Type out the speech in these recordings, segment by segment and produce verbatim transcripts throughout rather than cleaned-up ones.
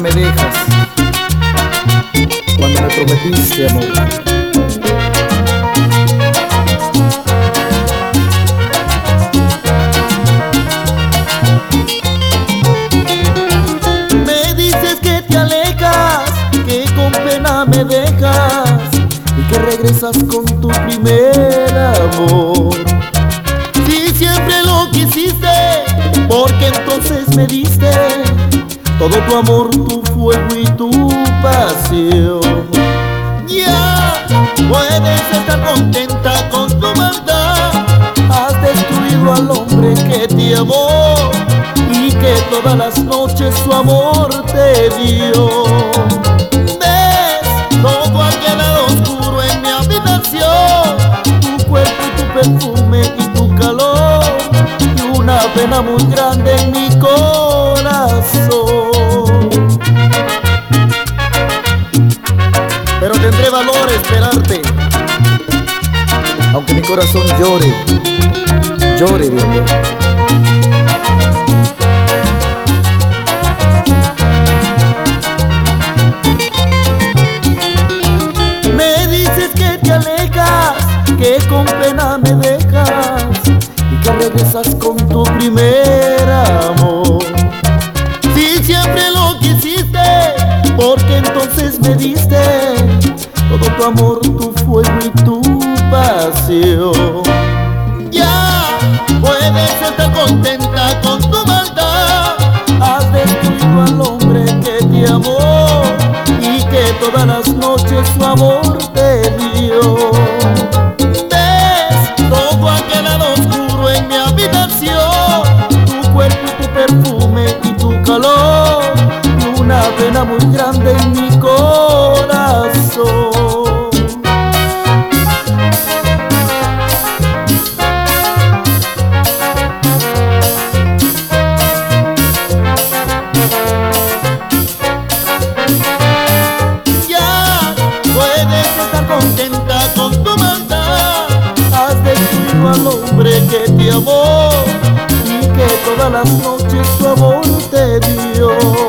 me dejas cuando me prometiste amor. Me dices que te alejas, que con pena me dejas y que regresas con tu primer amor. Si siempre lo quisiste, porque entonces me diste todo tu amor, tu fuego y tu pasión. Ya puedes estar contenta con tu maldad. Has destruido al hombre que te amó y que todas las noches su amor te dio. Ves, todo ha quedado oscuro en mi habitación, tu cuerpo y tu perfume y tu calor, y una pena muy grande en mi corazón. Pero tendré valor a esperarte, Aunque mi corazón llore, llore de amor. me dices que te alejas, que con pena me dejas y que regresas con tu primer amor. Si siempre lo quisiste, porque entonces me diste todo tu amor, tu fuego y tu pasión. Ya puedes estar contenta con tu maldad. Has destruido al hombre que te amó y que todas las noches su amor te dio. Ves, todo ha quedado oscuro en mi habitación, tu cuerpo y tu perfume y tu calor, y una pena muy grande en mi corazón. Ya puedes estar contenta con tu maldad. Has destruido al hombre que te amó y que todas las noches su amor te dio.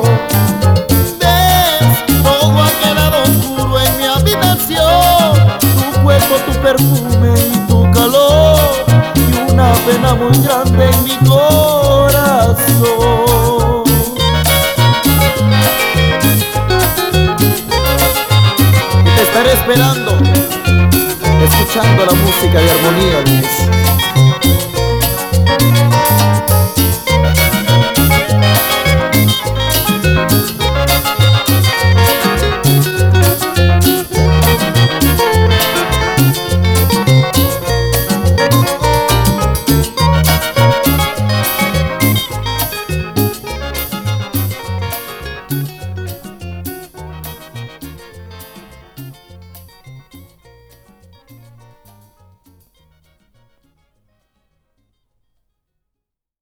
Ves, todo ha quedado oscuro en mi habitación, tu cuerpo, tu perfume y tu calor, y una pena muy grande en mi corazón. Y te estaré esperando, Escuchando la música de Armonía Luis.